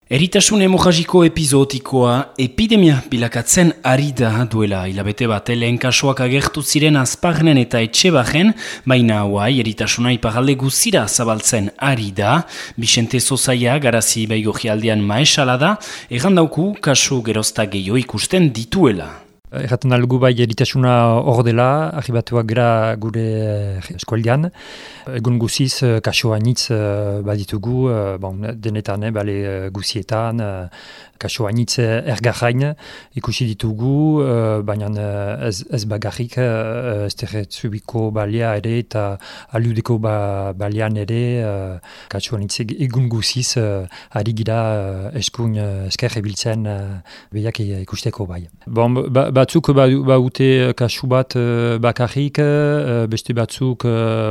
Eritasun hemorragiko epizootikoa epidemia bilakatzen ari da duela. Hilabete bat lehen kasuak agertu ziren Azparnen eta Etxebarren, baina hauai eritasuna iparralde guzira zabaltzen ari da. Bixente Zozaia garazi Baigorrialdean maesala da, errandauku kasu gerozta gehiago ikusten dituela. Erraten algu bai eritasuna hor dela, arribatuak gara gure eskualdean. Egun guziz, kaso hainitz baditugu, denetan, guzietan, kaso hainitz ergarrain ikusi ditugu, baina ez bagarrik, esteretzubiko balea ere eta aludeko balean ere, kaso hainitz egun guziz, ari gira eskun esker ebiltzen behiak ikusteko bai. Batzuk baute kasu bat bakarrik, beste batzuk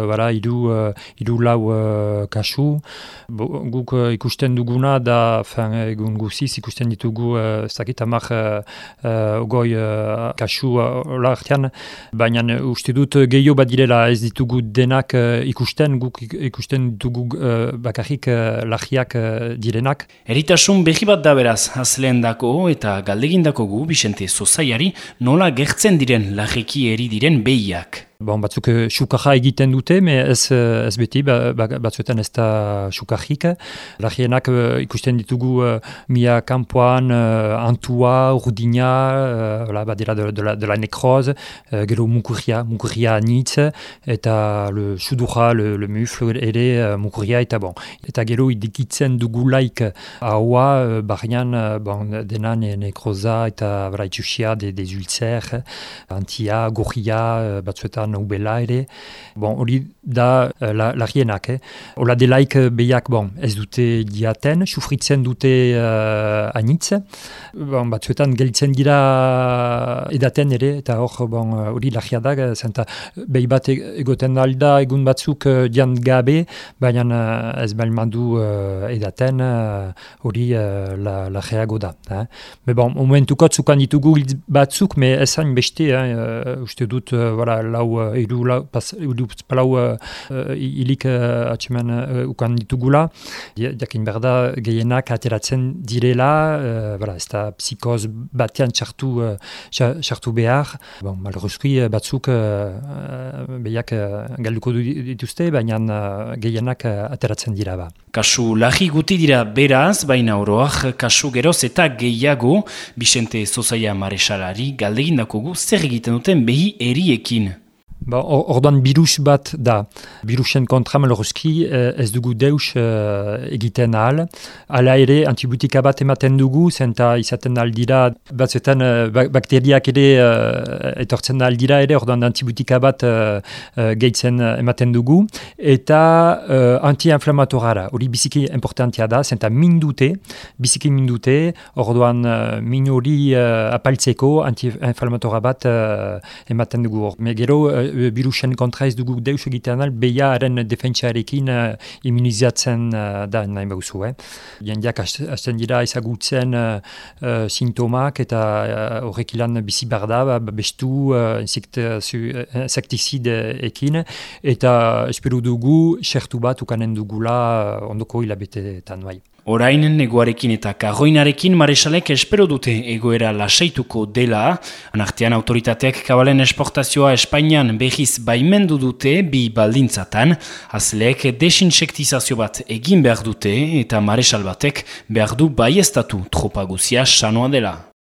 hiru lau kasu. Guk ikusten duguna da egun guziz ikusten ditugu hamar ogoi kasu olartean, baina uste dut gehiago bat direla ez ditugu denak ikusten, guk ikusten ditugu bakarrik lagiak direnak. Eritasun berri bat da beraz, azleendako eta galdegindako gu Bixente Zozaiari nola gertzen diren lageki eri diren behiak. Batzuk sukarra egiten dute, ez beti, batzuetan ez da sukarrik. Lagienak ikusten ditugu mia kanpoan, antua, urdina, badera de la nekroz, gero mukurria anitz, eta le sudurra, le mufle ere mukurria, eta gero idikitzen dugulaik haua, barrian denan nekroza eta itxusia des ulcer, antia, gorria, batzuetan ubela ere. Hori da lagienak. Ola delaik behiak ez dute diaten, sufritzen dute anitz. Batzuetan gelditzen dira edaten ere, eta hori lagia da, zenta behi bat egoten alda egun batzuk dian gabe, baina ez balmadu edaten, hori lagiago da. Momentukot zukan ditugu batzuk, ezain beste, uste dut palau hilik atseman ukan ditugula. Jakin berda gehienak ateratzen direla, ez da psikoz batean txartu behar. Malruzki batzuk behiak galduko dituzte, baina gehienak ateratzen dira ba. Kasu lagi guti dira beraz, baina oroak kasu geroz eta gehiago Bixente Zozaia maresalari galdegindako gu zer egiten duten behi eriekin. Orduan birus bat da. Birusen kontra maloruzki ez dugu deus egiten ahal. Hala ere antibiotika bat ematen dugu, zenta izaten aldira, batzuetan bakteriak ere etortzen aldira ere, orduan antibiotika bat gehitzen ematen dugu. Eta anti-inflamatorara, hori biziki importantia da, zenta biziki mindute, orduan min hori apaltzeko anti-inflamatora bat ematen dugu. Gero, birusen kontra ez dugu deus egiten al, behiaren defentsiarekin immunizatzen da nahi bauzu. Jendeak hasten dira ezagutzen sintomak eta horrek ilan bizi behar da, bestu insektizideekin, eta espero dugu xertu bat ukanen dugula ondoko hilabeteetan bai. Orain neguarekin eta karroinarekin maresalek espero dute egoera lasaituko dela. Anartean autoritateak kabalen esportazioa Espainian behiz baimendu dute bi baldintzatan. Azleek desinsektizazio bat egin behar dute eta maresal batek behar du baieztatu tropa guzia sanoa dela.